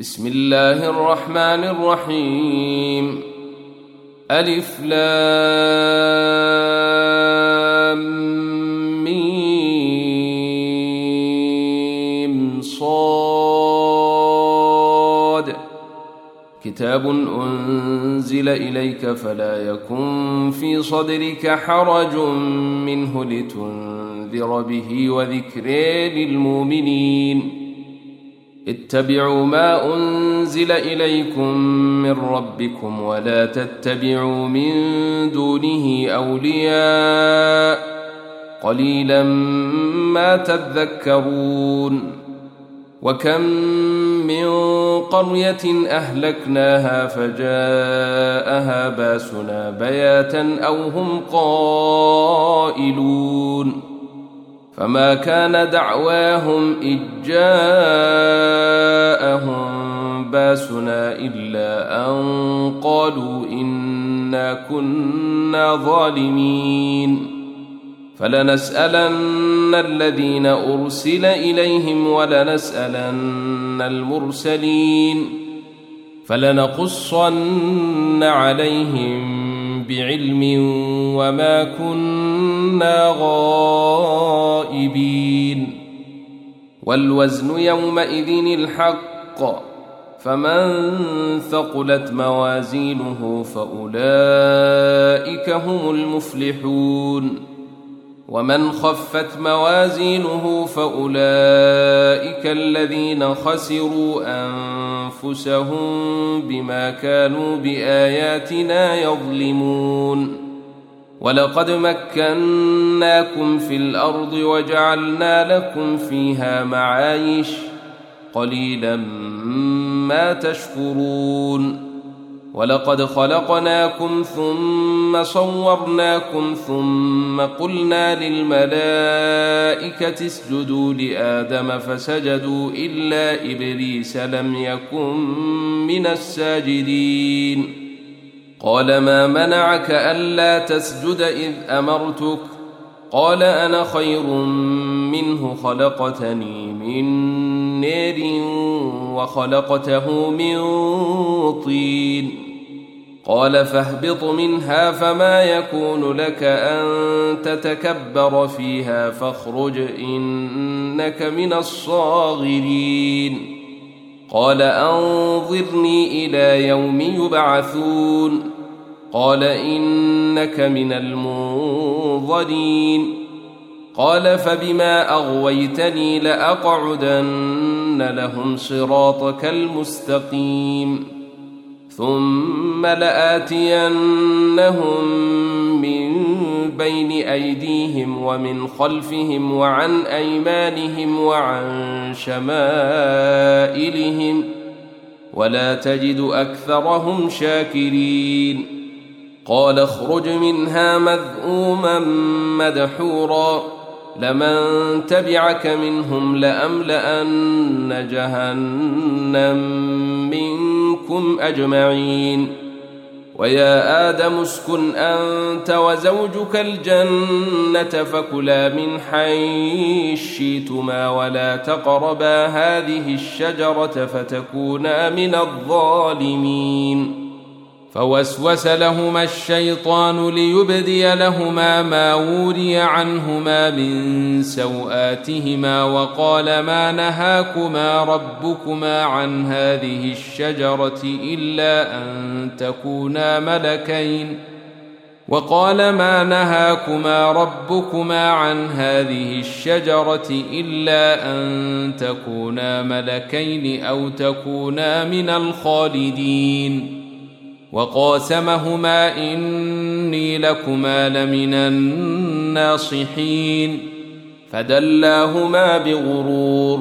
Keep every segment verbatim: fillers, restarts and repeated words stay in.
بسم الله الرحمن الرحيم. ألف لام ميم صاد. كتاب أنزل إليك فلا يكن في صدرك حرج منه لتنذر به وذكر للمؤمنين. اتبعوا ما أنزل إليكم من ربكم ولا تتبعوا من دونه أولياء قليلا ما تذكرون. وكم من قرية أهلكناها فجاءها باسنا بياتا أو هم قائلون. فما كان دعواهم إذ جاءهم باسنا إلا أن قالوا إنا كنا ظالمين. فلنسألن الذين أرسل إليهم ولنسألن المرسلين فلنقصن عليهم بعلم وما كنا غائبين. والوزن يومئذ الحق فمن ثقلت موازينه فأولئك هم المفلحون ومن خفت موازينه فأولئك الذين خسروا أنفسهم بما كانوا بآياتنا يظلمون. ولقد مكناكم في الأرض وجعلنا لكم فيها معايش قليلا ما تشكرون. ولقد خلقناكم ثم صورناكم ثم قلنا للملائكة اسجدوا لآدم فسجدوا إلا إبليس لم يكن من الساجدين. قال ما منعك ألا تسجد إذ أمرتك؟ قال أنا خير منه خلقتني من نار وخلقته من طين. قال فاهبط منها فما يكون لك أن تتكبر فيها فاخرج إنك من الصاغرين. قال أنظرني إلى يوم يبعثون. قال إنك من المنظرين. قال فبما أغويتني لأقعدن لهم صراطك المستقيم ثم لآتينهم من بين أيديهم ومن خلفهم وعن أيمانهم وعن شمائلهم ولا تجد أكثرهم شاكرين. قال اخرج منها مذءوما مدحورا لمن تبعك منهم لأملأن جهنم منكم أجمعين. ويا آدم اسكن أنت وزوجك الجنة فكلا من حيث شئتما ولا تقربا هذه الشجرة فتكونا من الظالمين. فوسوس لهما الشيطان ليبدي لهما ما وري عنهما من سوآتهما وقال ما نهاكما ربكما عن هذه الشجرة إلا أن تكونا ملكين وقال ما نهاكما ربكما عن هذه الشجرة إلا أن تكونا ملكين أو تكونا من الخالدين. وقاسمهما إني لكما لمن الناصحين فدلاهما بغرور.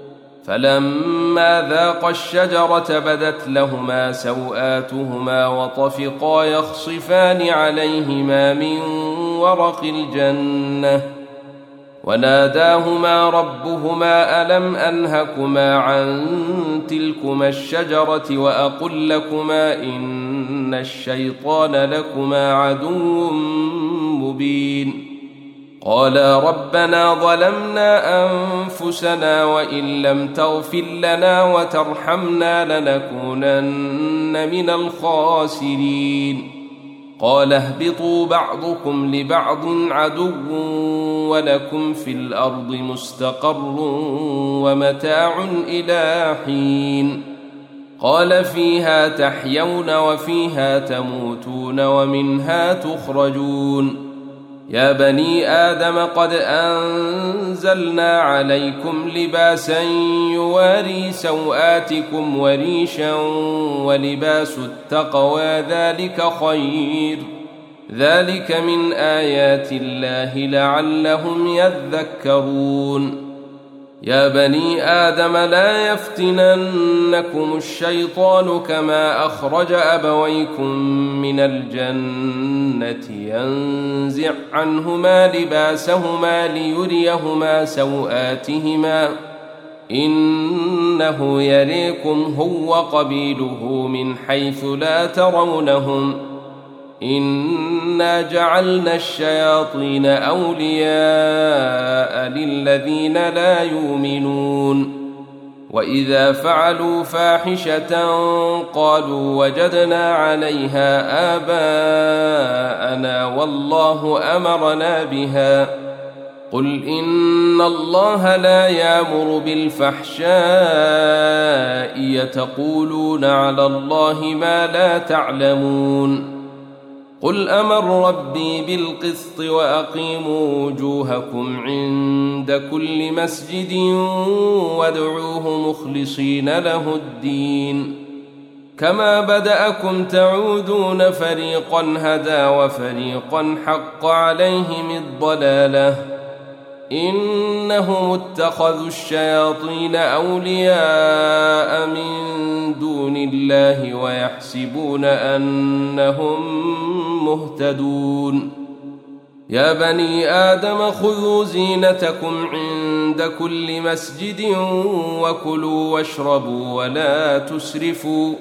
فلما ذاقا الشجرة بدت لهما سوآتهما وطفقا يخصفان عليهما من ورق الجنة وناداهما ربهما ألم أنهكما عن تلكما الشجرة وأقل لكما إن الشيطان لكما عدو مبين. قالا ربنا ظلمنا أنفسنا وإن لم تغفر لنا وترحمنا لنكونن من الخاسرين قال اهبطوا بعضكم لبعض عدو ولكم في الأرض مستقر ومتاع إلى حين قال فيها تحيون وفيها تموتون ومنها تخرجون يا بني آدم قد أنزلنا عليكم لباسا يواري سوآتكم وريشا ولباس التقوى ذلك خير ذلك من آيات الله لعلهم يذكرون يا بني آدم لا يفتننكم الشيطان كما أخرج أبويكم من الجنة ينزع عنهما لباسهما ليريهما سوآتهما إنه يريكم هو قبيله من حيث لا ترونهم إنا جعلنا الشياطين أولياء للذين لا يؤمنون وإذا فعلوا فاحشة قالوا وجدنا عليها آباءنا والله أمرنا بها قل إن الله لا يأمر بالفحشاء يتقولون على الله ما لا تعلمون قل أمر ربي بالقسط وأقيموا وجوهكم عند كل مسجد وادعوه مخلصين له الدين كما بدأكم تعودون فريقا هدى وفريقا حق عليهم الضلالة إنهم اتخذوا الشياطين أولياء من دون الله ويحسبون أنهم مهتدون يا بني آدم خذوا زينتكم عند كل مسجد وكلوا واشربوا ولا تسرفوا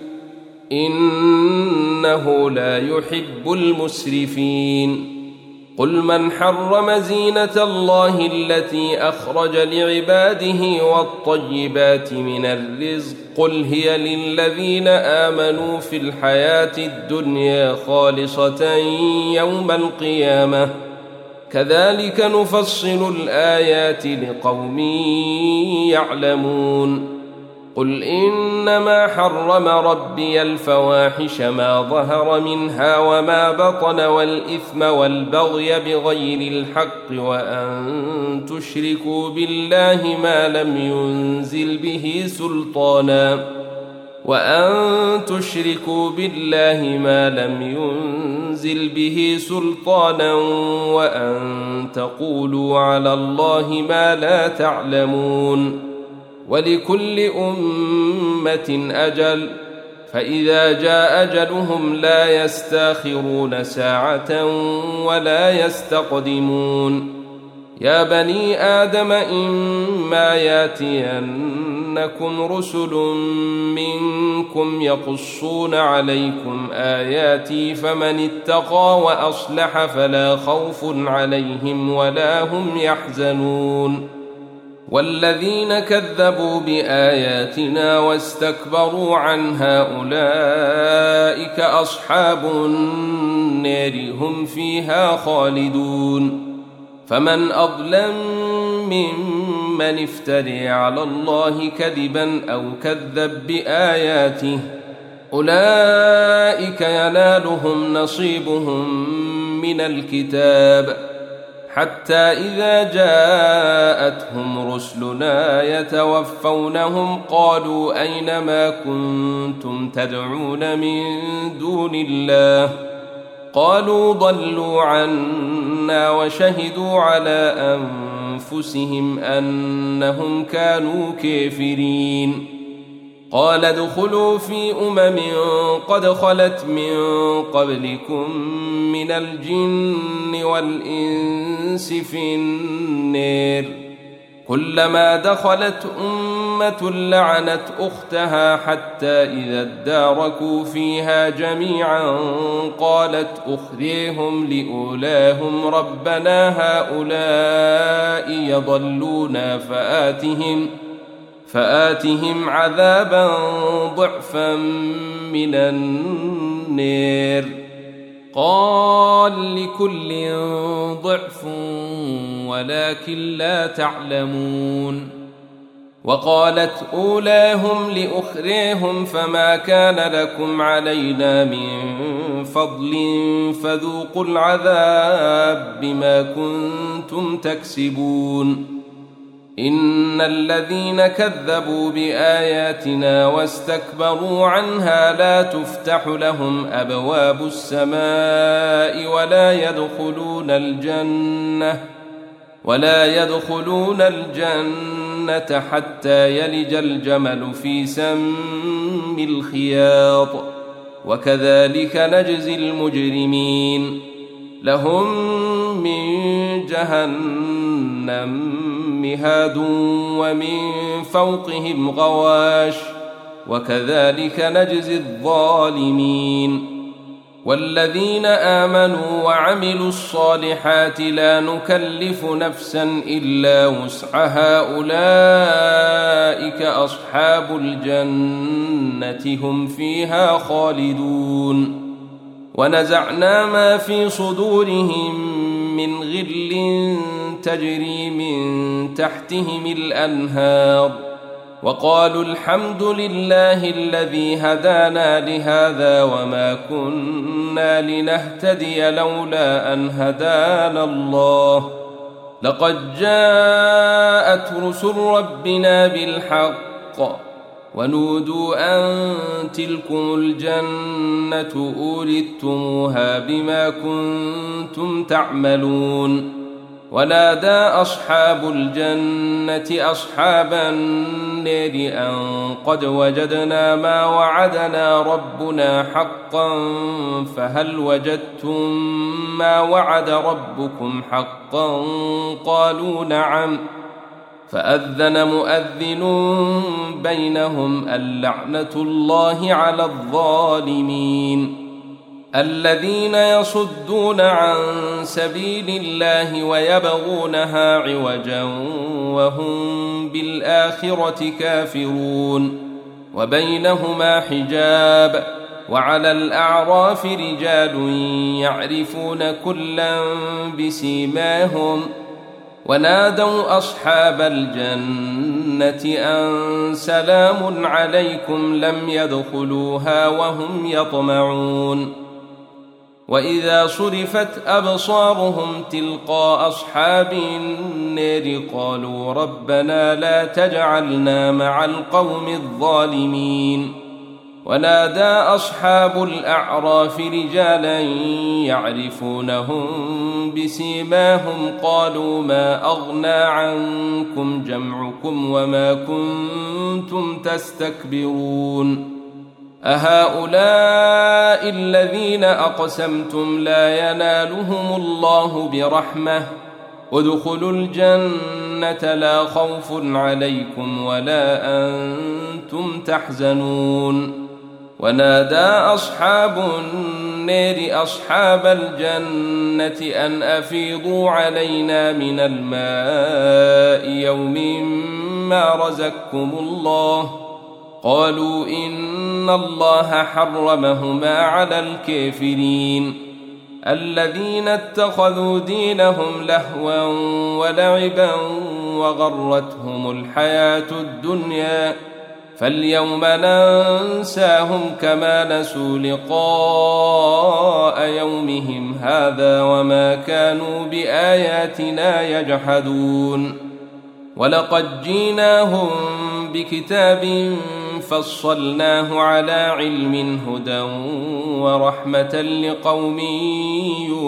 إنه لا يحب المسرفين قل من حرم زينة الله التي أخرج لعباده والطيبات من الرزق قل هي للذين آمنوا في الحياة الدنيا خالصة يوم القيامة كذلك نفصل الآيات لقوم يعلمون قل إنما حرم ربي الفواحش ما ظهر منها وما بطن والإثم والبغي بغير الحق وأن تشركوا بالله ما لم ينزل به سلطانا وأن تشركوا بالله ما لم ينزل به سلطانا وأن تقولوا على الله ما لا تعلمون ولكل أمة أجل فإذا جاء أجلهم لا يستاخرون ساعة ولا يستقدمون يا بني آدم إما ياتينكم رسل منكم يقصون عليكم آياتي فمن اتقى وأصلح فلا خوف عليهم ولا هم يحزنون والذين كذبوا بآياتنا واستكبروا عنها أولئك أصحاب النار هم فيها خالدون فمن أظلم ممن افتري على الله كذبا أو كذب بآياته أولئك ينالهم نصيبهم من الكتاب حتى إذا جاءتهم رسلنا يتوفونهم قالوا أين ما كنتم تدعون من دون الله قالوا ضلوا عنا وشهدوا على أنفسهم أنهم كانوا كافرين قال ادخلوا في أمم قد خلت من قبلكم من الجن والإنس في النار كلما دخلت أمة لعنت أختها حتى إذا اداركوا فيها جميعا قالت أخريهم لأولاهم ربنا هؤلاء يضلونا فآتهم فآتهم عذابا ضعفا من النار. قال لكل ضعف ولكن لا تعلمون. وقالت أولاهم لأخريهم فما كان لكم علينا من فضل فذوقوا العذاب بما كنتم تكسبون. إن الذين كذبوا بآياتنا واستكبروا عنها لا تفتح لهم أبواب السماء ولا يدخلون الجنة ولا يدخلون الجنة حتى يلج الجمل في سم الخياط وكذلك نجزي المجرمين. لهم من جهنم مهاد ومن فوقهم غواش وكذلك نجزي الظالمين. والذين آمنوا وعملوا الصالحات لا نكلف نفسا إلا وسعها أولئك أصحاب الجنة هم فيها خالدون. ونزعنا ما في صدورهم من غل تجري من تحتهم الأنهار وقالوا الحمد لله الذي هدانا لهذا وما كنا لنهتدي لولا أن هدانا الله لقد جاءت رسل ربنا بالحق ونودوا أن تلكم الجنة أورثتموها بما كنتم تعملون. ونادى أصحاب الجنة أصحاب النار أن قد وجدنا ما وعدنا ربنا حقا فهل وجدتم ما وعد ربكم حقا قالوا نعم. فأذن مؤذن بينهم اللعنة الله على الظالمين. الذين يصدون عن سبيل الله ويبغونها عوجا وهم بالآخرة كافرون وبينهما حجاب. وعلى الأعراف رجال يعرفون كلا بسيماهم ونادوا أصحاب الجنة أن سلام عليكم لم يدخلوها وهم يطمعون. وإذا صرفت أبصارهم تلقاء أصحاب النار قالوا ربنا لا تجعلنا مع القوم الظالمين. ونادى أصحاب الأعراف رجالا يعرفونهم بسيماهم قالوا ما أغنى عنكم جمعكم وما كنتم تستكبرون أهؤلاء الذين أقسمتم لا ينالهم الله برحمة ادخلوا الجنة لا خوف عليكم ولا أنتم تحزنون. ونادى أصحاب النار أصحاب الجنة أن أفيضوا علينا من الماء يوم ما رزقكم الله قالوا إن الله حرمهما على الكافرين الذين اتخذوا دينهم لهوا ولعبا وغرتهم الحياة الدنيا فاليوم ننساهم كما نسوا لقاء يومهم هذا وما كانوا بآياتنا يجحدون. ولقد جيناهم بكتاب فصلناه على علم هدى ورحمة لقوم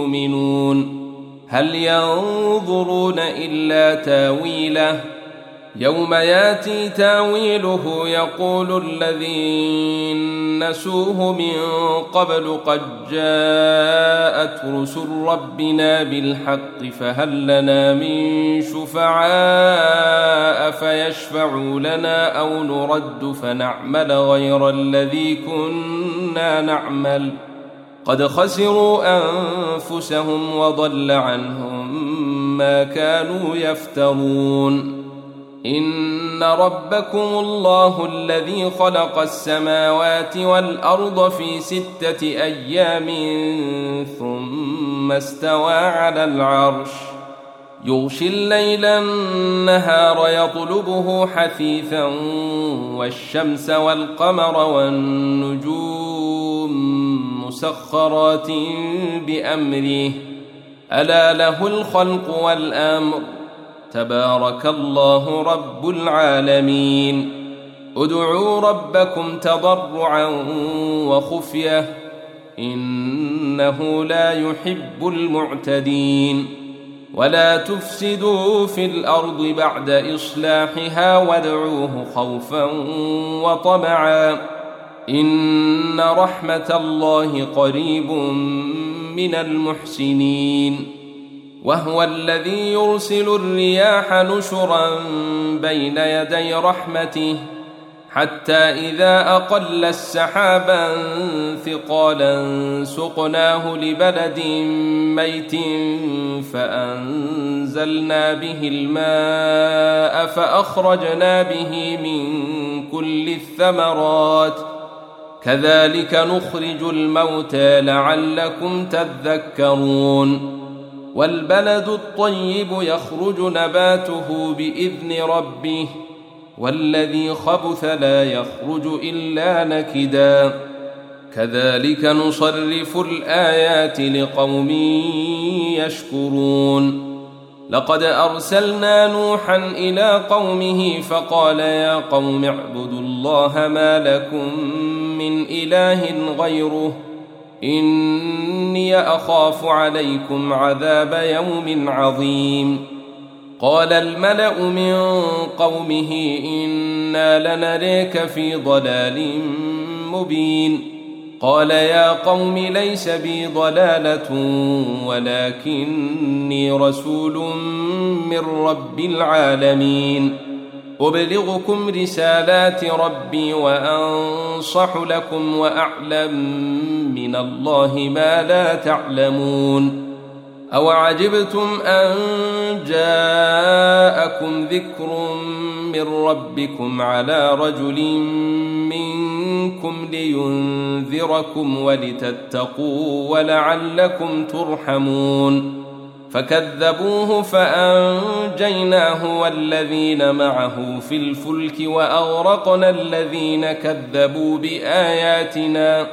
يؤمنون هل ينظرون إلا تاويله يوم ياتي تاويله يقول الذين نسوه من قبل قد جاءت رسل ربنا بالحق فهل لنا من شفعاء فيشفعوا لنا أو نرد فنعمل غير الذي كنا نعمل قد خسروا أنفسهم وضل عنهم ما كانوا يفترون. إن ربكم الله الذي خلق السماوات والأرض في ستة أيام ثم استوى على العرش يغشي الليل النهار يطلبه حثيثا والشمس والقمر والنجوم مسخرات بأمره ألا له الخلق والأمر تبارك الله رب العالمين. ادعوا ربكم تضرعا وخفية إنه لا يحب المعتدين. ولا تفسدوا في الأرض بعد إصلاحها وادعوه خوفا وطمعا إن رحمة الله قريب من المحسنين. وهو الذي يرسل الرياح نشرا بين يدي رحمته حتى إذا أقل السحابا ثقالا سقناه لبلد ميت فأنزلنا به الماء فأخرجنا به من كل الثمرات كذلك نخرج الموتى لعلكم تذكرون. والبلد الطيب يخرج نباته بإذن ربه والذي خبث لا يخرج إلا نكدا كذلك نصرف الآيات لقوم يشكرون. لقد أرسلنا نوحا إلى قومه فقال يا قوم اعبدوا الله ما لكم من إله غيره إني أخاف عليكم عذاب يوم عظيم. قال الملأ من قومه إنا لنريك في ضلال مبين. قال يا قوم ليس بي ضلالة ولكني رسول من رب العالمين أبلغكم رسالات ربي وأنصح لكم وأعلم من الله ما لا تعلمون. أو عجبتم أن جاءكم ذكر من ربكم على رجل منكم لينذركم ولتتقوا ولعلكم ترحمون. فكذبوه فأنجيناه والذين معه في الفلك وأغرقنا الذين كذبوا بآياتنا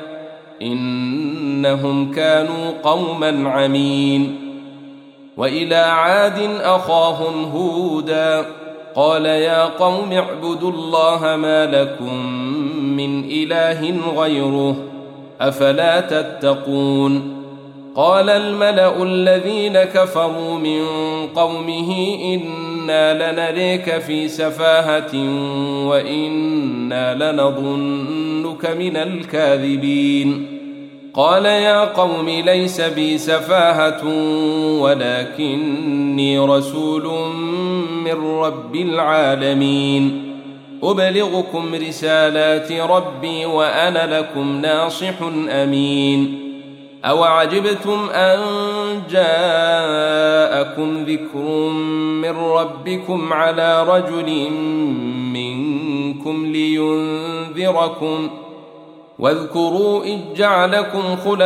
إنهم كانوا قوما عمين. وإلى عاد أخاهم هودا قال يا قوم اعبدوا الله ما لكم من إله غيره أفلا تتقون. قال الملأ الذين كفروا من قومه إنا لنريك في سفاهة وإنا لنظنك من الكاذبين. قال يا قوم ليس بي سفاهة ولكني رسول من رب العالمين أبلغكم رسالات ربي وأنا لكم ناصح أمين. أو عجبتم أن جاءكم ذكر من ربكم على رجل منكم لينذركم واذكروا إذ جعلكم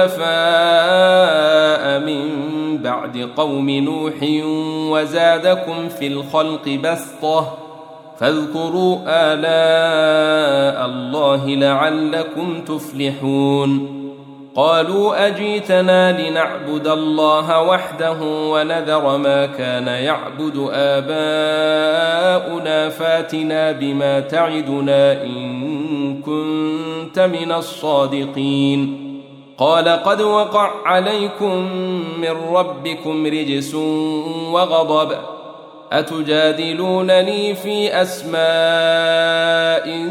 خلفاء من بعد قوم نوح وزادكم في الخلق بسطة فاذكروا آلاء الله لعلكم تفلحون. قالوا أجيتنا لنعبد الله وحده ونذر ما كان يعبد آباؤنا فاتنا بما تعدنا إن كنت من الصادقين. قال قد وقع عليكم من ربكم رجس وغضب أتجادلونني في أسماء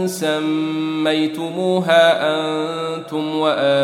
سميتموها أنتم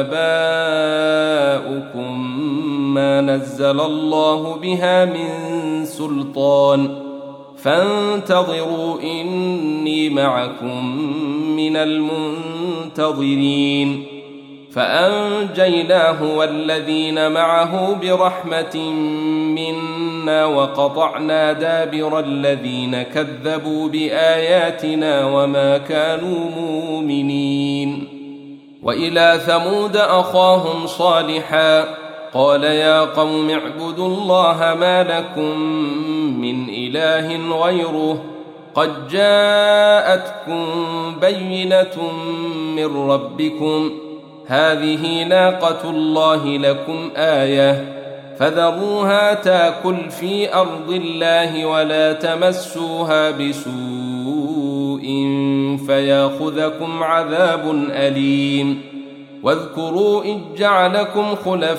وآباؤكم ما نزل الله بها من سلطان فانتظروا إني معكم من المنتظرين فأنجيناه والذين معه برحمة منا وقطعنا دابر الذين كذبوا بآياتنا وما كانوا مؤمنين. وإلى ثمود أخاهم صالحا قال يا قوم اعبدوا الله ما لكم من إله غيره قد جاءتكم بينة من ربكم هذه ناقة الله لكم آية فذروها تاكل في أرض الله ولا تمسوها بسوء فياخذكم عذاب أليم. واذكروا إذ جعلكم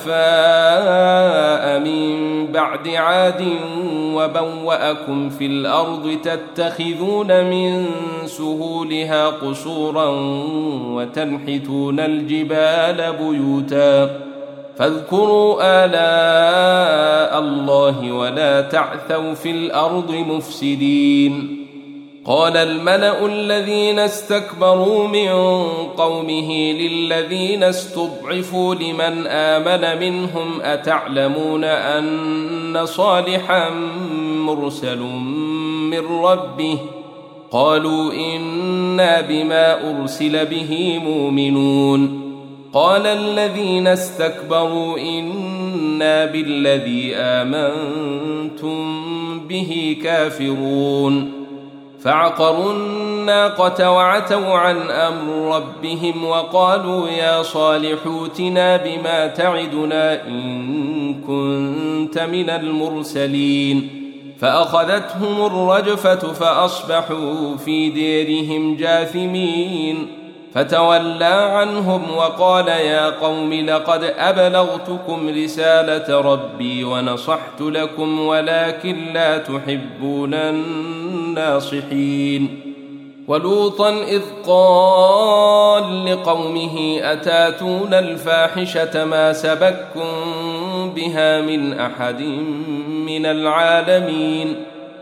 خلفاء من بعد عاد وبوأكم في الأرض تتخذون من سهولها قصورا وتنحتون الجبال بيوتا فاذكروا آلاء الله ولا تعثوا في الأرض مفسدين. قال الملأ الذين استكبروا من قومه للذين استضعفوا لمن آمن منهم أتعلمون أن صالحا مرسل من ربه قالوا إنا بما أرسل به مؤمنون. قال الذين استكبروا إنا بالذي آمنتم به كافرون. فعقروا الناقة وعتوا عن أمر ربهم وقالوا يا صالح ائتنا بما تعدنا إن كنت من المرسلين. فأخذتهم الرجفة فأصبحوا في ديرهم جاثمين. فتولى عنهم وقال يا قوم لقد أبلغتكم رسالة ربي ونصحت لكم ولكن لا تحبون الناصحين. ولوطا إذ قال لقومه أتاتون الفاحشة ما سبقكم بها من أحد من العالمين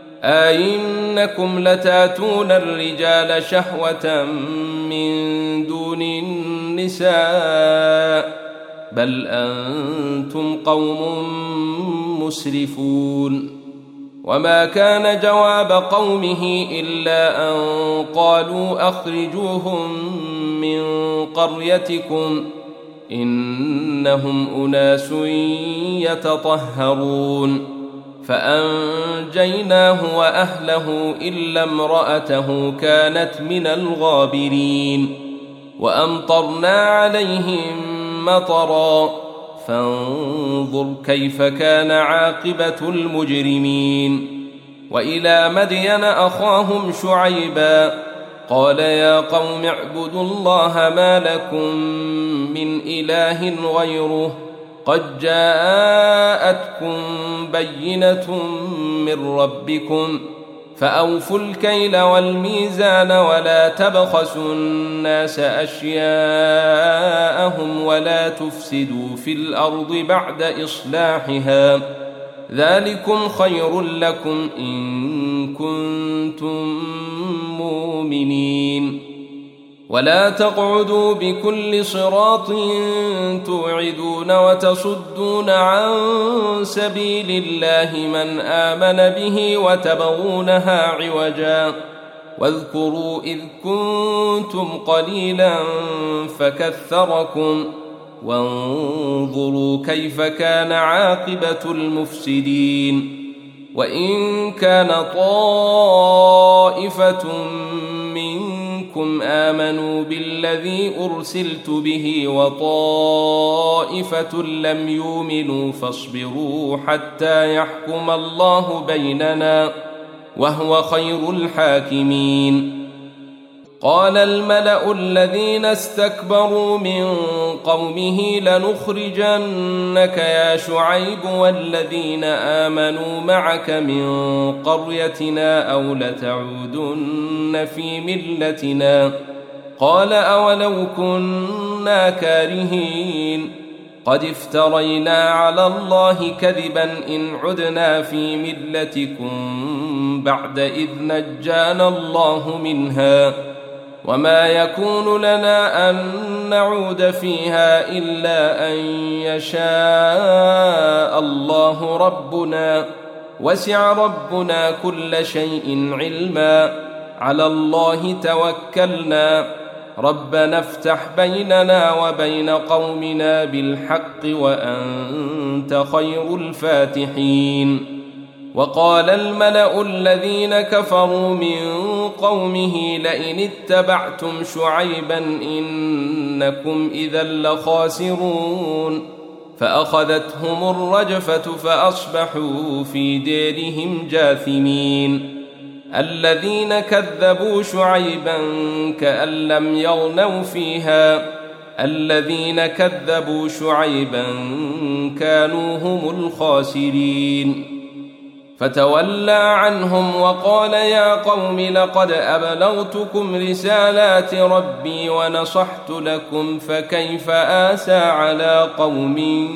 أئنكم لتاتون الرجال شهوة من دون النساء بل أنتم قوم مسرفون. وما كان جواب قومه إلا أن قالوا أخرجوهم من قريتكم إنهم أناس يتطهرون. فأنجيناه وأهله إلا امرأته كانت من الغابرين. وأمطرنا عليهم مطرا فانظر كيف كان عاقبة المجرمين. وإلى مدين أخاهم شعيبا قال يا قوم اعبدوا الله ما لكم من إله غيره قد جاءتكم بينة من ربكم فأوفوا الكيل والميزان ولا تبخسوا الناس أشياءهم ولا تفسدوا في الأرض بعد إصلاحها ذلكم خير لكم إن كنتم مؤمنين. ولا تقعدوا بكل صراط توعدون وتصدون عن سبيل الله من آمن به وتبغونها عوجا واذكروا إذ كنتم قليلا فكثركم وانظروا كيف كان عاقبة المفسدين. وإن كان طائفة منكم آمنوا بالذي أرسلت به وطائفة لم يؤمنوا فاصبروا حتى يحكم الله بيننا وهو خير الحاكمين. قال الملأ الذين استكبروا من قومه لنخرجنك يا شعيب والذين آمنوا معك من قريتنا أو لتعودن في ملتنا قال أولو كنا كارهين قد افترينا على الله كذبا إن عدنا في ملتكم بعد إذ نجانا الله منها وما يكون لنا أن نعود فيها إلا أن يشاء الله ربنا وسع ربنا كل شيء علما على الله توكلنا ربنا افتح بيننا وبين قومنا بالحق وأنت خير الفاتحين وقال الملأ الذين كفروا من قومه لئن اتبعتم شعيبا إنكم إذا لخاسرون فأخذتهم الرجفة فأصبحوا في ديرهم جاثمين الذين كذبوا شعيبا كأن لم يغنوا فيها الذين كذبوا شعيبا كانوا هم الخاسرين فتولى عنهم وقال يا قوم لقد أبلغتكم رسالات ربي ونصحت لكم فكيف آسى على قوم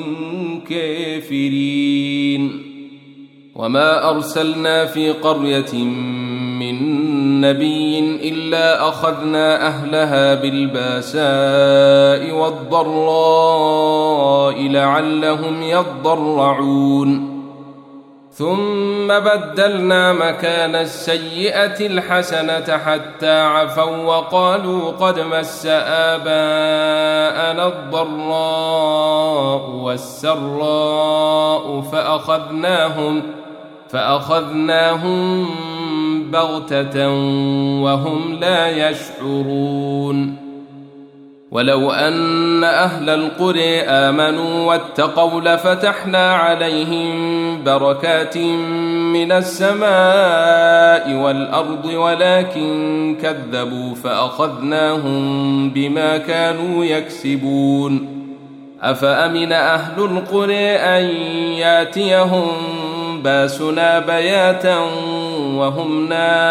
كافرين وما أرسلنا في قرية من نبي إلا أخذنا أهلها بالباساء والضراء لعلهم يضرعون ثم بدلنا مكان السيئة الحسنة حتى عفوا وقالوا قد مس آباءنا الضراء والسراء فأخذناهم فأخذناهم بغتة وهم لا يشعرون ولو أن أهل القرى آمنوا واتقوا لفتحنا عليهم بركات من السماء والأرض ولكن كذبوا فأخذناهم بما كانوا يكسبون أفأمن أهل القرى أن ياتيهم باسنا بياتا وهم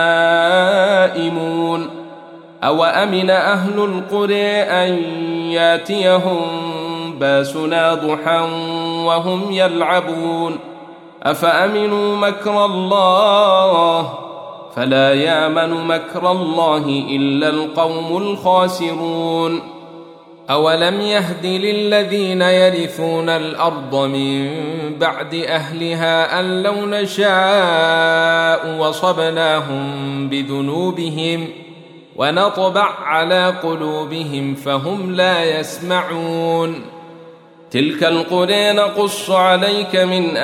نائمون أو أمن أهل القرى أن ياتيهم باسنا ضحى وهم يلعبون أفأمنوا مكر الله فلا يأمن مكر الله إلا القوم الخاسرون أولم يهد للذين يرثون الأرض من بعد أهلها أن لو نشاء وصبناهم بذنوبهم ونطبع على قلوبهم فهم لا يسمعون تلك القرى نقص عليك من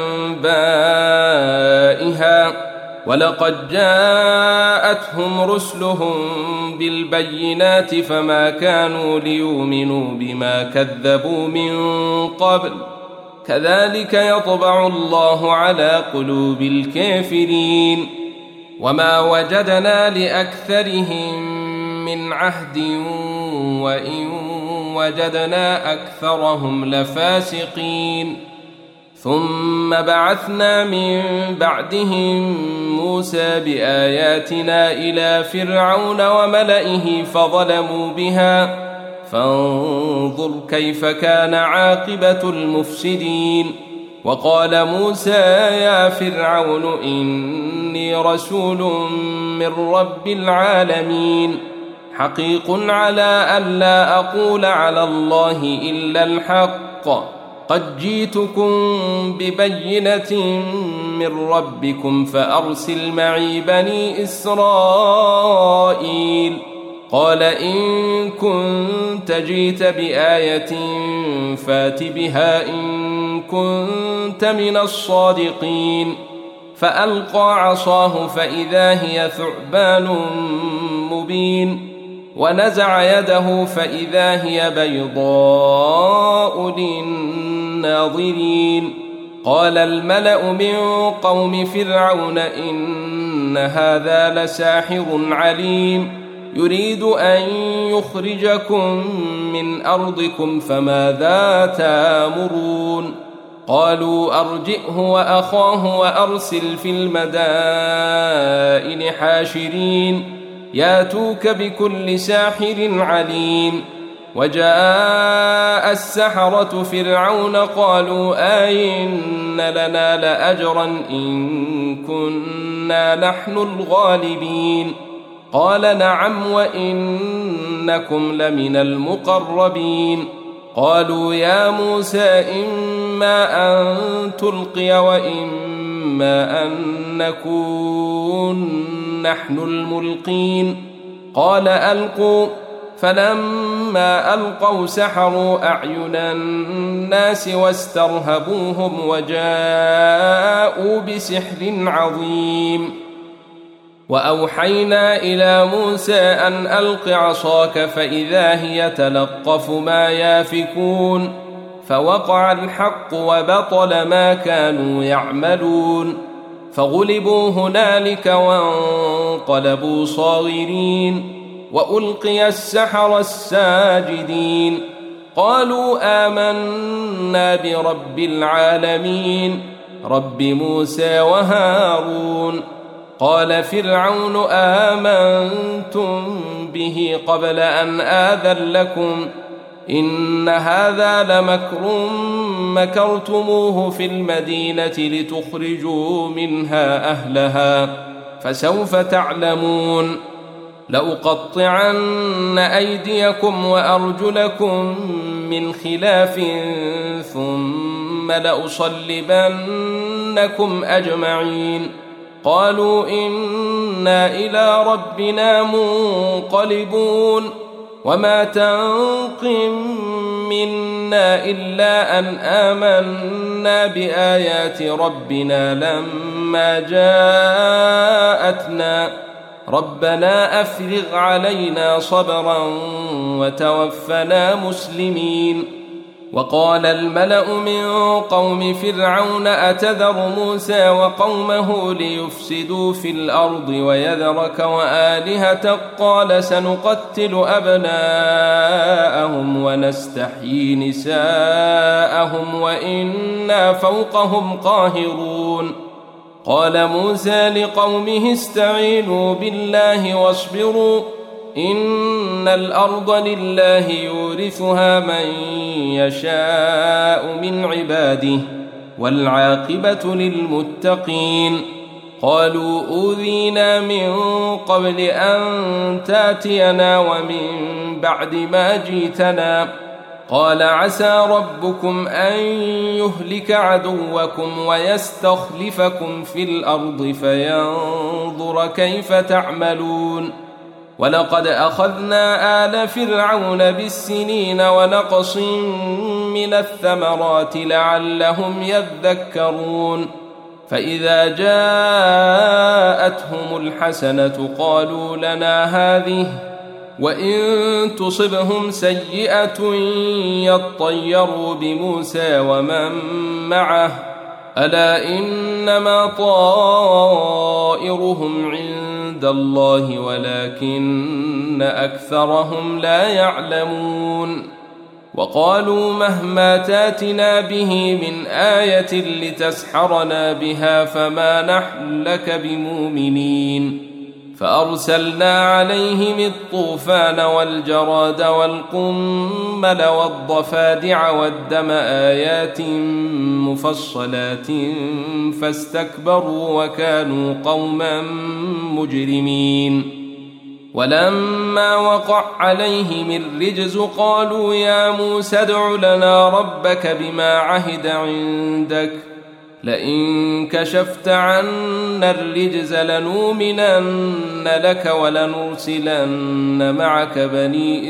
أنبائها ولقد جاءتهم رسلهم بالبينات فما كانوا ليؤمنوا بما كذبوا من قبل كذلك يطبع الله على قلوب الكافرين وما وجدنا لأكثرهم من عهد وإن وجدنا أكثرهم لفاسقين ثم بعثنا من بعدهم موسى بآياتنا إلى فرعون وملئه فظلموا بها فانظر كيف كان عاقبة المفسدين وقال موسى يا فرعون إني رسول من رب العالمين حقيق على ألا أقول على الله إلا الحق قد جئتكم ببينة من ربكم فأرسل معي بني إسرائيل قال إن كنت جئت بآية فات بها إن كنت من الصادقين فألقى عصاه فإذا هي ثعبان مبين ونزع يده فإذا هي بيضاء للناظرين قال الملأ من قوم فرعون إن هذا لساحر عليم يريد أن يخرجكم من أرضكم فماذا تأمرون قالوا أرجئه وأخاه وأرسل في المدائن حاشرين ياتوك بكل ساحر عليم وجاء السحرة فرعون قالوا أئن لنا لأجرا إن كنا نحن الغالبين قال نعم وإنكم لمن المقربين قالوا يا موسى إما أن تلقي وإما أن نكون نحن الملقين قال ألقوا فلما ألقوا سحروا أعين الناس واسترهبوهم وجاءوا بسحر عظيم وأوحينا إلى موسى أن ألق عصاك فإذا هي تلقف ما يافكون فوقع الحق وبطل ما كانوا يعملون فغلبوا هنالك وانقلبوا صاغرين وألقي السحرة الساجدين قالوا آمنا برب العالمين رب موسى وهارون قال فرعون آمنتم به قبل أن آذن لكم إن هذا لمكر مكرتموه في المدينة لتخرجوا منها أهلها فسوف تعلمون لأقطعن أيديكم وأرجلكم من خلاف ثم لأصلبنكم أجمعين قالوا إنا إلى ربنا منقلبون وما تنقم منا إلا أن آمنا بآيات ربنا لما جاءتنا ربنا أفرغ علينا صبرا وتوفنا مسلمين وقال الملأ من قوم فرعون أتذر موسى وقومه ليفسدوا في الأرض ويذرك وآلهتك قال سنقتل أبناءهم ونستحيي نساءهم وإنا فوقهم قاهرون قال موسى لقومه استعينوا بالله واصبروا إن الأرض لله يورثها من يشاء من عباده والعاقبة للمتقين قالوا أوذينا من قبل أن تاتينا ومن بعد ما جيتنا قال عسى ربكم أن يهلك عدوكم ويستخلفكم في الأرض فينظر كيف تعملون ولقد أخذنا آل فرعون بالسنين ونقص من الثمرات لعلهم يذكرون فإذا جاءتهم الحسنة قالوا لنا هذه وإن تصبهم سيئة يطيروا بموسى ومن معه ألا إنما طائرهم عند الله ولكن أكثرهم لا يعلمون وقالوا مهما تاتنا به من آية لتسحرنا بها فما نحن لك بمؤمنين فأرسلنا عليهم الطوفان والجراد والقمل والضفادع والدم آيات مفصلات فاستكبروا وكانوا قوما مجرمين ولما وقع عليهم الرجز قالوا يا موسى ادع لنا ربك بما عهد عندك لئن كشفت عنا الرجز لنؤمنن لك ولنرسلن معك بني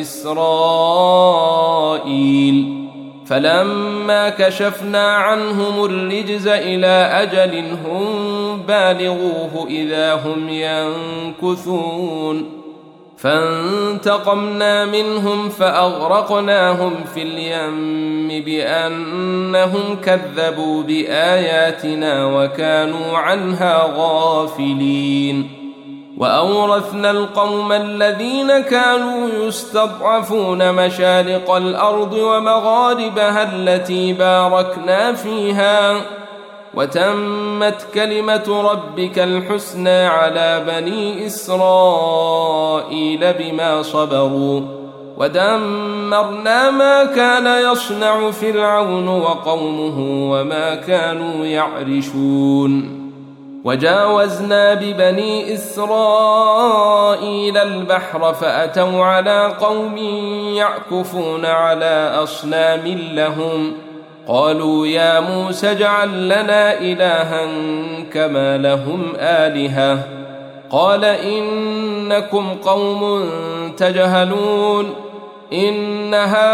إسرائيل فلما كشفنا عنهم الرجز إلى أجل هم بالغوه إذا هم ينكثون فانتقمنا منهم فأغرقناهم في اليم بأنهم كذبوا بآياتنا وكانوا عنها غافلين وأورثنا القوم الذين كانوا يستضعفون مشارق الأرض ومغاربها التي باركنا فيها وتمت كلمة ربك الحسنى على بني إسرائيل بما صبروا ودمرنا ما كان يصنع فرعون وقومه وما كانوا يعرشون وجاوزنا ببني إسرائيل البحر فأتوا على قوم يعكفون على أصنام لهم قالوا يا موسى اجعل لنا إلها كما لهم آلهة قال إنكم قوم تجهلون إن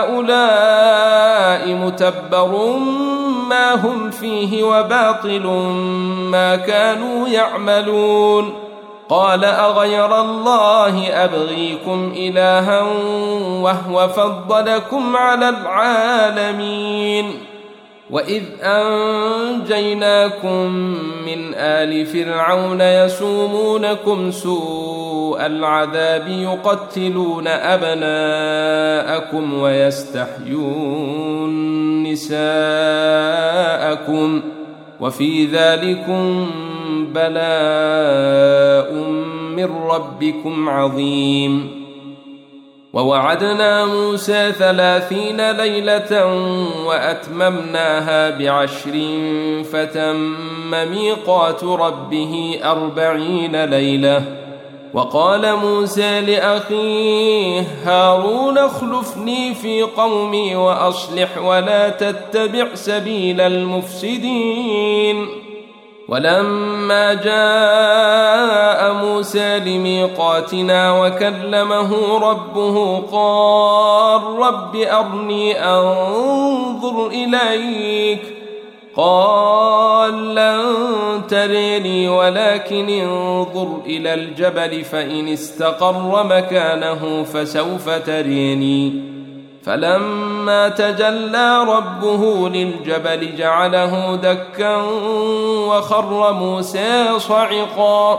هؤلاء متبر ما هم فيه وباطل ما كانوا يعملون قال أغير الله أبغيكم إلها وهو فضلكم على العالمين وإذ أنجيناكم من آل فرعون يسومونكم سوء العذاب يقتلون أبناءكم ويستحيون نساءكم وفي ذلكم بلاء من ربكم عظيم ووعدنا موسى ثلاثين ليلة وأتممناها بعشر فتم ميقات ربه أربعين ليلة وقال موسى لأخيه هارون اخلفني في قومي وأصلح ولا تتبع سبيل المفسدين ولما جاء موسى لميقاتنا وكلمه ربه قال رب أرني أنظر إليك قال لن تريني ولكن انظر إلى الجبل فإن استقر مكانه فسوف تريني فلما تجلى ربه للجبل جعله دكا وخر موسى صعقا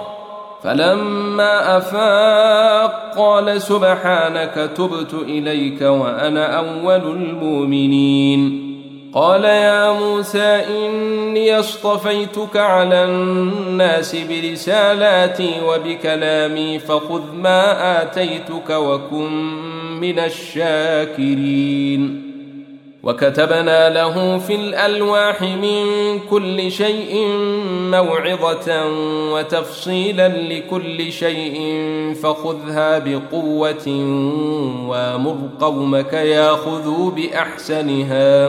فلما أفاق قال سبحانك تبت إليك وأنا أول المؤمنين قال يا موسى إني اصطفيتك على الناس برسالاتي وبكلامي فخذ ما آتيتك وكن من الشاكرين وكتبنا له في الألواح من كل شيء موعظة وتفصيلا لكل شيء فخذها بقوة وامر قومك ياخذوا بأحسنها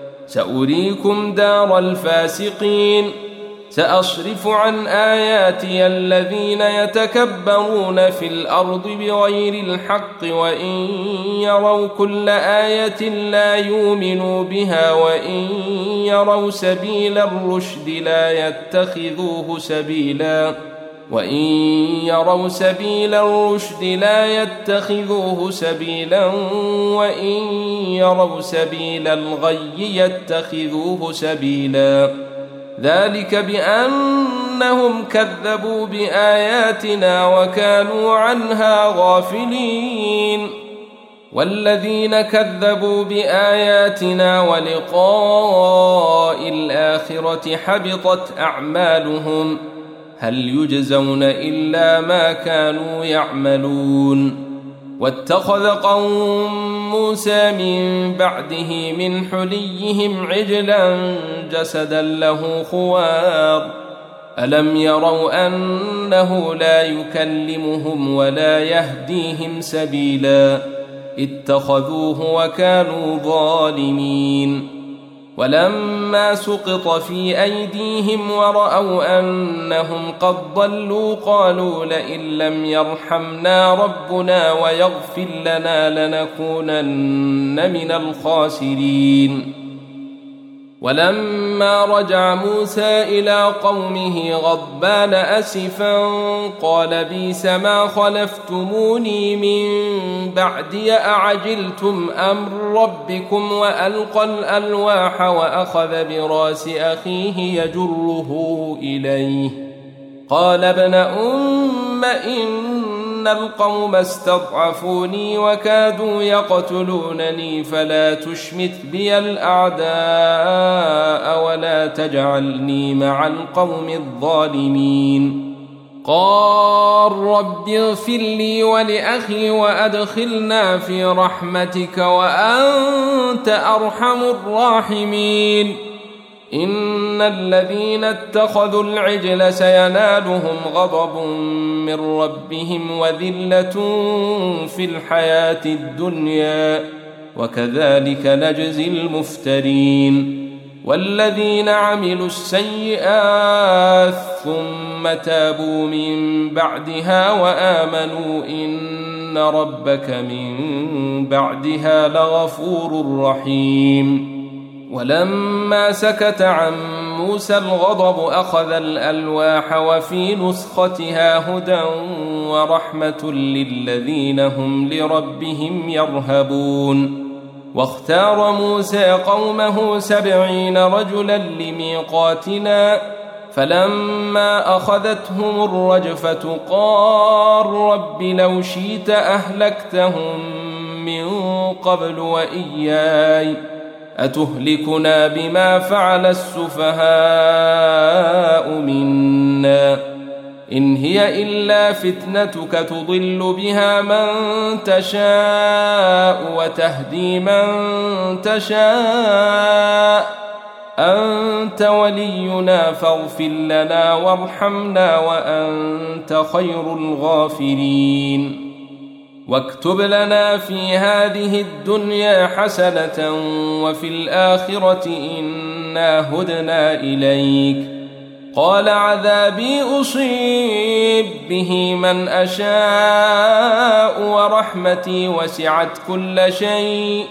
سأريكم دار الفاسقين سأصرف عن آياتي الذين يتكبرون في الأرض بغير الحق وإن يروا كل آية لا يؤمنوا بها وإن يروا سبيل الرشد لا يتخذوه سبيلا وإن يروا سبيل الرشد لا يتخذوه سبيلا وإن يروا سبيل الغي يتخذوه سبيلا ذلك بأنهم كذبوا بآياتنا وكانوا عنها غافلين والذين كذبوا بآياتنا ولقاء الآخرة حبطت أعمالهم هل يجزون إلا ما كانوا يعملون واتخذ قوم موسى من بعده من حليهم عجلا جسدا له خوار ألم يروا أنه لا يكلمهم ولا يهديهم سبيلا اتخذوه وكانوا ظالمين ولما سقط في أيديهم ورأوا أنهم قد ضلوا قالوا لئن لم يرحمنا ربنا ويغفر لنا لنكونن من الخاسرين ولما رجع موسى إلى قومه غضبان أسفا قال بئس ما خلفتموني من بعدي أعجلتم أمر ربكم وألقى الألواح وأخذ براس أخيه يجره إليه قال ابن أم إن القوم استضعفوني وكادوا يقتلونني فلا تشمت بي الأعداء ولا تجعلني مع القوم الظالمين. قال رب اغفر لي ولأخي وأدخلنا في رحمتك وأنت أرحم الراحمين. إن الذين اتخذوا العجل سينالهم غضب من ربهم وذلة في الحياة الدنيا وكذلك نجزي المفترين. والذين عملوا السيئات ثم تابوا من بعدها وآمنوا إن ربك من بعدها لغفور رحيم. ولما سكت عن موسى الغضب أخذ الألواح وفي نسختها هدى ورحمة للذين هم لربهم يرهبون. واختار موسى قومه سبعين رجلا لميقاتنا فلما أخذتهم الرجفة قال رب لو شئت أهلكتهم من قبل وإياي أتهلكنا بما فعل السفهاء منا إن هي إلا فتنتك تضل بها من تشاء وتهدي من تشاء أنت ولينا فاغفر لنا وارحمنا وأنت خير الغافرين. واكتب لنا في هذه الدنيا حسنة وفي الآخرة إنا هدنا إليك. قال عذابي أصيب به من أشاء ورحمتي وسعت كل شيء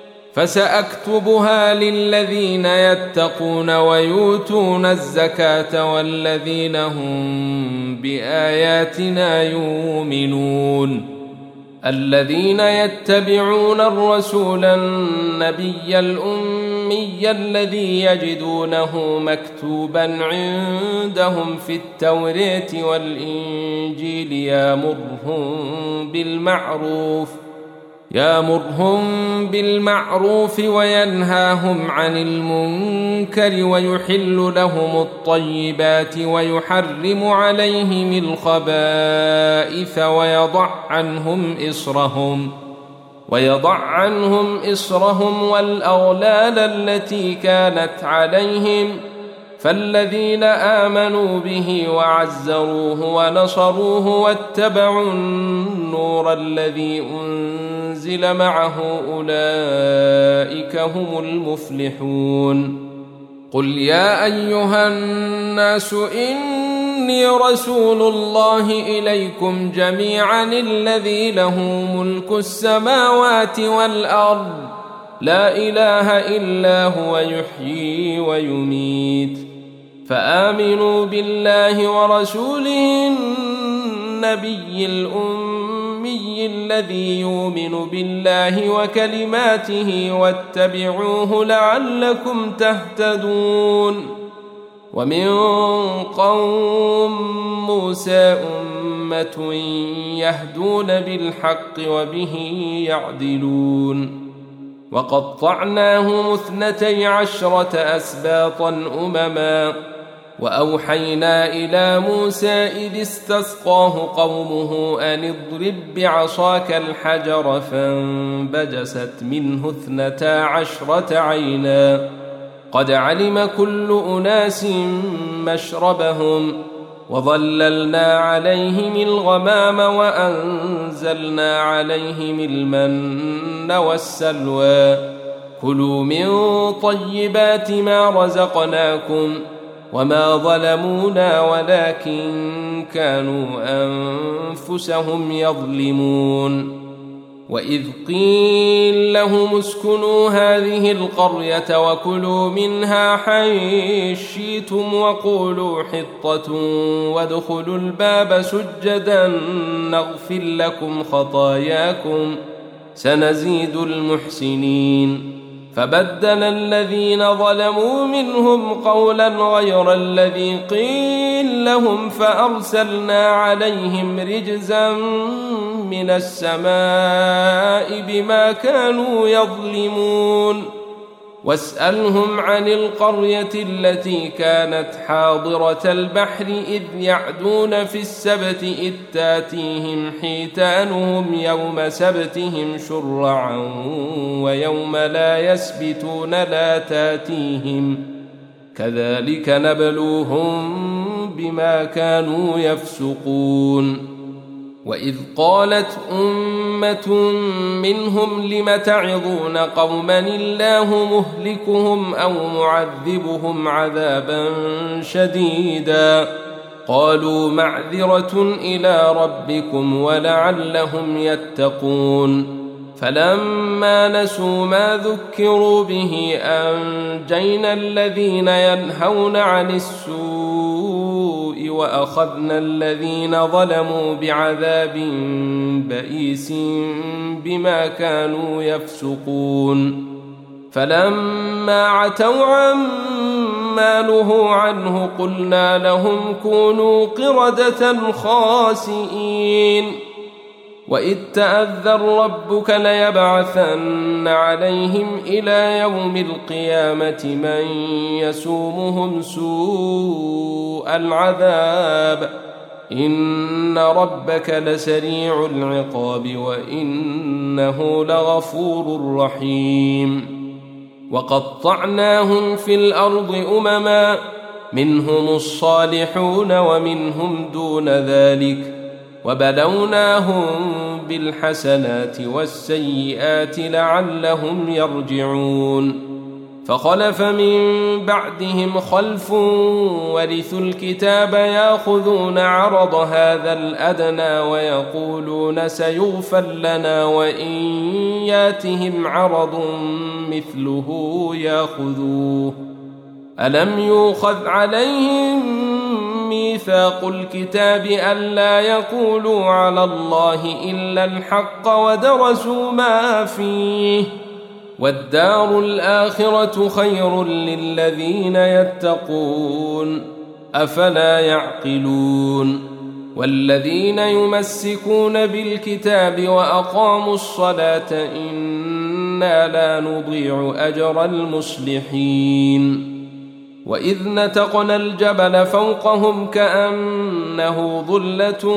فسأكتبها للذين يتقون ويؤتون الزكاة والذين هم بآياتنا يؤمنون. الذين يتبعون الرسول النبي الأمي الذي يجدونه مكتوبا عندهم في التوراة والإنجيل يأمرهم بالمعروف يأمرهم بالمعروف وينهاهم عن المنكر ويحل لهم الطيبات ويحرم عليهم الخبائث ويضع عنهم إصرهم ويضع عنهم إصرهم والأغلال التي كانت عليهم. فالذين آمنوا به وعزروه ونصروه واتبعوا النور الذي أنزل معه أولئك هم المفلحون. قل يا أيها الناس إني رسول الله إليكم جميعا الذي له ملك السماوات والأرض لا إله إلا هو يحيي ويميت. فآمنوا بالله ورسوله النبي الأمي الذي يؤمن بالله وكلماته واتبعوه لعلكم تهتدون. ومن قوم موسى أمة يهدون بالحق وبه يعدلون. وقطعناهم اثنتي عشرة أسباطا أمما وأوحينا إلى موسى إذ استسقاه قومه أن اضرب بعصاك الحجر فانبجست منه اثنتا عشرة عينا قد علم كل أناس مشربهم وظللنا عليهم الغمام وأنزلنا عليهم المن والسلوى كلوا من طيبات ما رزقناكم وما ظلمونا ولكن كانوا أنفسهم يظلمون. وإذ قيل لهم اسكنوا هذه القرية وكلوا منها حيث شئتم وقولوا حطة وادخلوا الباب سجدا نغفر لكم خطاياكم سنزيد المحسنين. فبدل الذين ظلموا منهم قولا غير الذي قيل لهم فأرسلنا عليهم رجزا من السماء بما كانوا يظلمون واسألهم عن القرية التي كانت حاضرة البحر إذ يعدون في السبت إذ تاتيهم حيتانهم يوم سبتهم شرعا ويوم لا يسبتون لا تاتيهم كذلك نبلوهم بما كانوا يفسقون وإذ قالت أمة منهم لم تعظون قوما الله مهلكهم أو معذبهم عذابا شديدا قالوا معذرة إلى ربكم ولعلهم يتقون فلما نسوا ما ذكروا به أنجينا الذين ينهون عن السوء وأخذنا الذين ظلموا بعذاب بئيس بما كانوا يفسقون فلما عتوا عما نهوا عنه قلنا لهم كونوا قردة خاسئين وإذ تأذن ربك ليبعثن عليهم إلى يوم القيامة من يسومهم سوء العذاب إن ربك لسريع العقاب وإنه لغفور رحيم وقطعناهم في الأرض أمما منهم الصالحون ومنهم دون ذلك وبلوناهم بالحسنات والسيئات لعلهم يرجعون فخلف من بعدهم خلف ورثوا الكتاب ياخذون عرض هذا الأدنى ويقولون سيغفر لنا وإن ياتهم عرض مثله ياخذوه ألم يؤخذ عليهم ميثاق الكتاب ألا يقولوا على الله إلا الحق ودرسوا ما فيه والدار الآخرة خير للذين يتقون أفلا يعقلون والذين يمسكون بالكتاب وأقاموا الصلاة إنا لا نضيع أجر المصلحين وإذ نتقنا الجبل فوقهم كأنه ظلة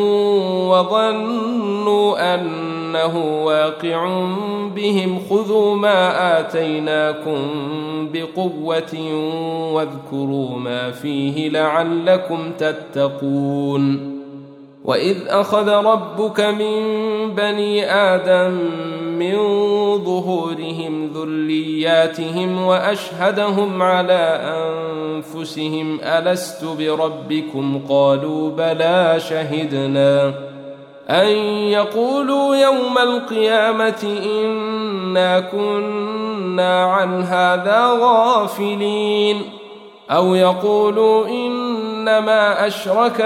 وظنوا أنه واقع بهم خذوا ما آتيناكم بقوة واذكروا ما فيه لعلكم تتقون وإذ أخذ ربك من بني آدم من ظهورهم ذرياتهم وأشهدهم على أنفسهم ألست بربكم قالوا بلى شهدنا أن يقولوا يوم القيامة إنا كنا عن هذا غافلين أو يقولوا إنما أشرك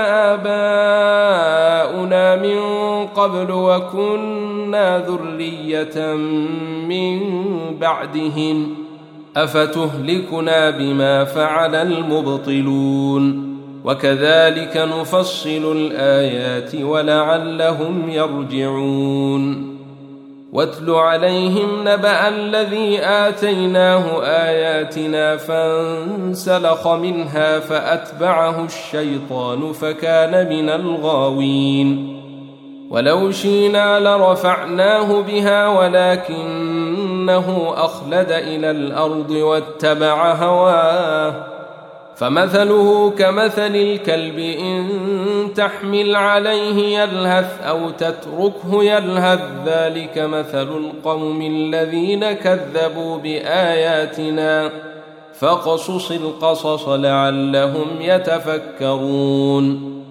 آباؤنا من قبل وكنا ذرية من بعدهم أفتهلكنا بما فعل المبطلون وكذلك نفصل الآيات ولعلهم يرجعون واتل عليهم نبأ الذي آتيناه آياتنا فانسلخ منها فأتبعه الشيطان فكان من الغاوين ولو شئنا لرفعناه بها ولكنه أخلد إلى الأرض واتبع هواه فمثله كمثل الكلب إن تحمل عليه يلهث أو تتركه يلهث ذلك مثل القوم الذين كذبوا بآياتنا فاقصص القصص لعلهم يتفكرون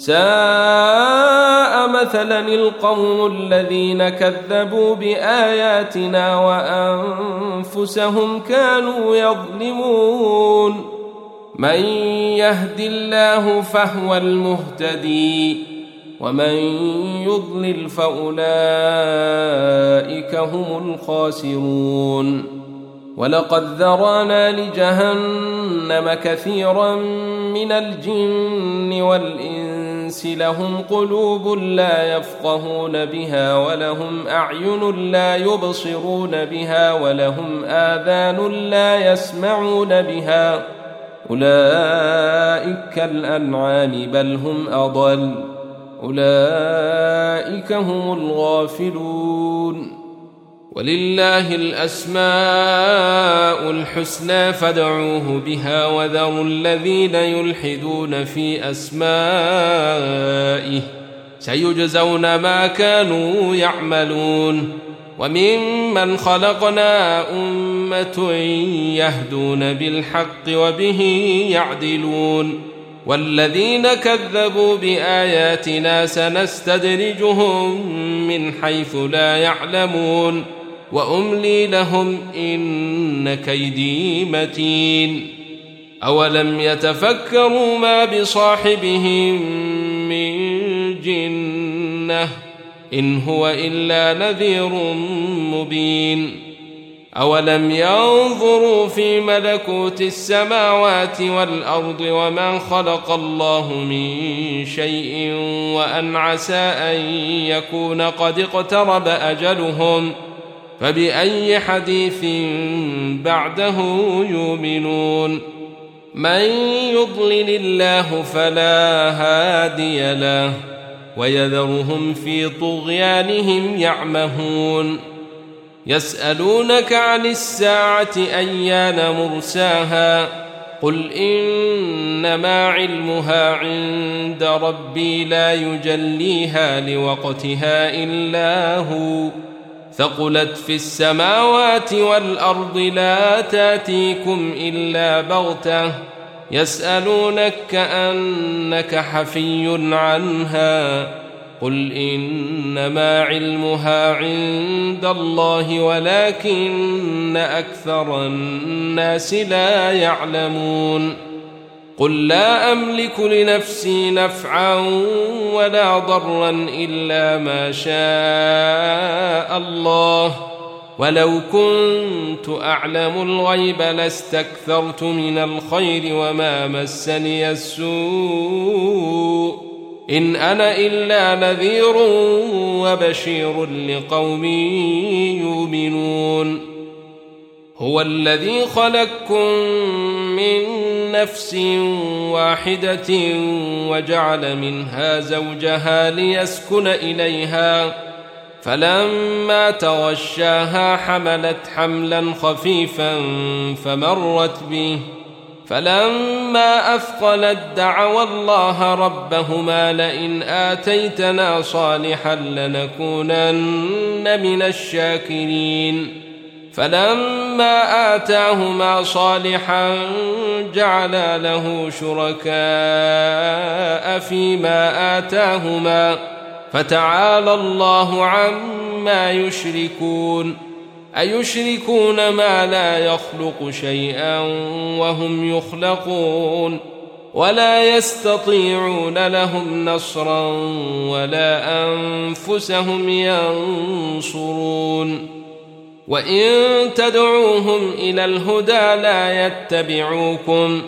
ساء مثلا القوم الذين كذبوا بآياتنا وأنفسهم كانوا يظلمون من يهد الله فهو المهتدي ومن يضلل فأولئك هم الخاسرون ولقد ذرانا لجهنم كثيرا من الجن والإنس لهم قلوب لا يفقهون بها ولهم أعين لا يبصرون بها ولهم آذان لا يسمعون بها أولئك كالأنعام بل هم أضل أولئك هم الغافلون. ولله الأسماء الحسنى فادعوه بها وذروا الذين يلحدون في أسمائه سيجزون ما كانوا يعملون. وممن خلقنا أمة يهدون بالحق وبه يعدلون والذين كذبوا بآياتنا سنستدرجهم من حيث لا يعلمون وأملي لهم إن كيدي متين. أولم يتفكروا ما بصاحبهم من جنة إن هو إلا نذير مبين. أولم ينظروا في ملكوت السماوات والأرض وما خلق الله من شيء وأن عسى أن يكون قد اقترب أجلهم فبأي حديث بعده يؤمنون. من يضلل الله فلا هادي له ويذرهم في طغيانهم يعمهون. يسألونك عن الساعة أيان مرساها قل إنما علمها عند ربي لا يجليها لوقتها إلا هو ثقلت في السماوات والأرض لا تاتيكم إلا بغتة يسألونك كأنك حفي عنها قل إنما علمها عند الله ولكن أكثر الناس لا يعلمون. قل لا أملك لنفسي نفعا ولا ضرا إلا ما شاء الله ولو كنت أعلم الغيب لاستكثرت من الخير وما مسني السوء إن أنا إلا نذير وبشير لقوم يؤمنون. هو الذي خلقكم من نفس واحدة وجعل منها زوجها ليسكن إليها فلما تغشاها حملت حملا خفيفا فمرت به فلما أثقلت دعوا الله ربهما لئن آتيتنا صالحا لنكونن من الشاكرين فلما آتاهما صالحا جعلا له شركاء فيما آتاهما فتعالى الله عما يشركون. أيشركون ما لا يخلق شيئا وهم يخلقون ولا يستطيعون لهم نصرا ولا أنفسهم ينصرون. وإن تدعوهم إلى الهدى لا يتبعوكم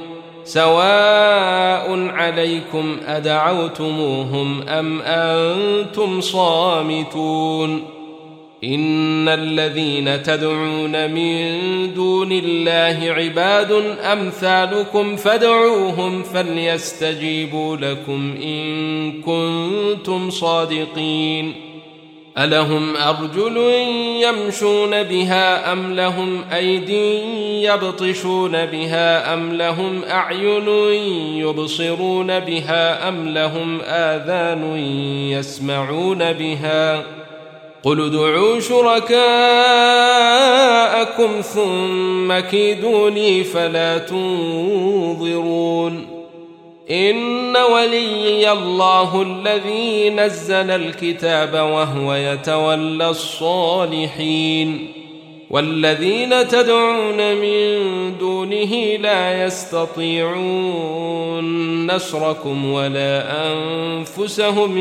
سواء عليكم أدعوتموهم أم أنتم صامتون. إن الذين تدعون من دون الله عباد أمثالكم فادعوهم فليستجيبوا لكم إن كنتم صادقين. ألهم أرجل يمشون بها أم لهم أيدي يبطشون بها أم لهم أعين يبصرون بها أم لهم آذان يسمعون بها قل ادعوا شركاءكم ثم كيدوني فلا تنظرون. إن وليي الله الذي نزل الكتاب وهو يتولى الصالحين والذين تدعون من دونه لا يستطيعون نصركم ولا أنفسهم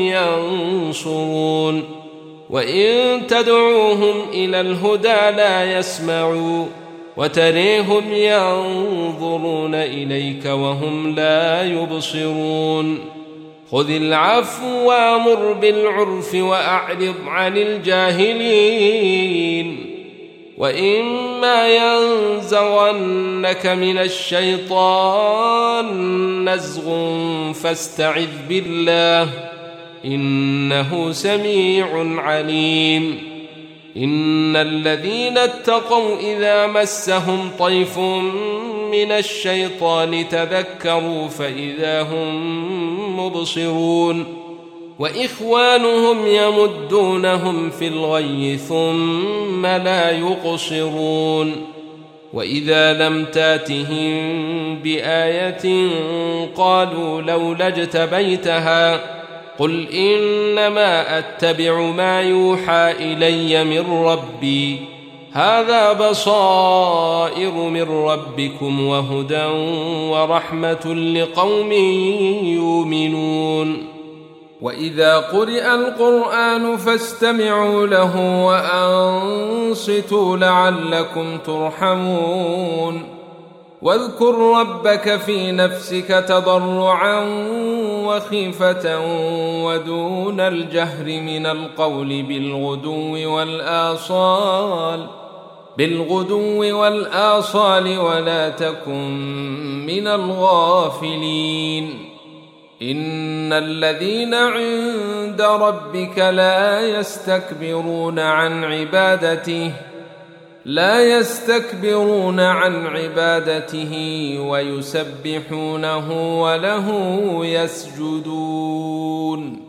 ينصرون. وإن تدعوهم إلى الهدى لا يسمعوا وتريهم ينظرون إليك وهم لا يبصرون خذ العفو وأمر بالعرف وأعرض عن الجاهلين وإما ينزغنك من الشيطان نزغ فاستعذ بالله إنه سميع عليم إن الذين اتقوا إذا مسهم طيف من الشيطان تذكروا فإذا هم مبصرون وإخوانهم يمدونهم في الغي ثم لا يقصرون وإذا لم تاتهم بآية قالوا لولا اجتبيتها قل إنما أتبع ما يوحى إلي من ربي هذا بصائر من ربكم وهدى ورحمة لقوم يؤمنون وإذا قرئ القرآن فاستمعوا له وأنصتوا لعلكم ترحمون واذكر ربك في نفسك تضرعا وخيفة ودون الجهر من القول بالغدو والآصال بالغدو والآصال ولا تكن من الغافلين إن الذين عند ربك لا يستكبرون عن عبادته لا يستكبرون عن عبادته ويسبحونه وله يسجدون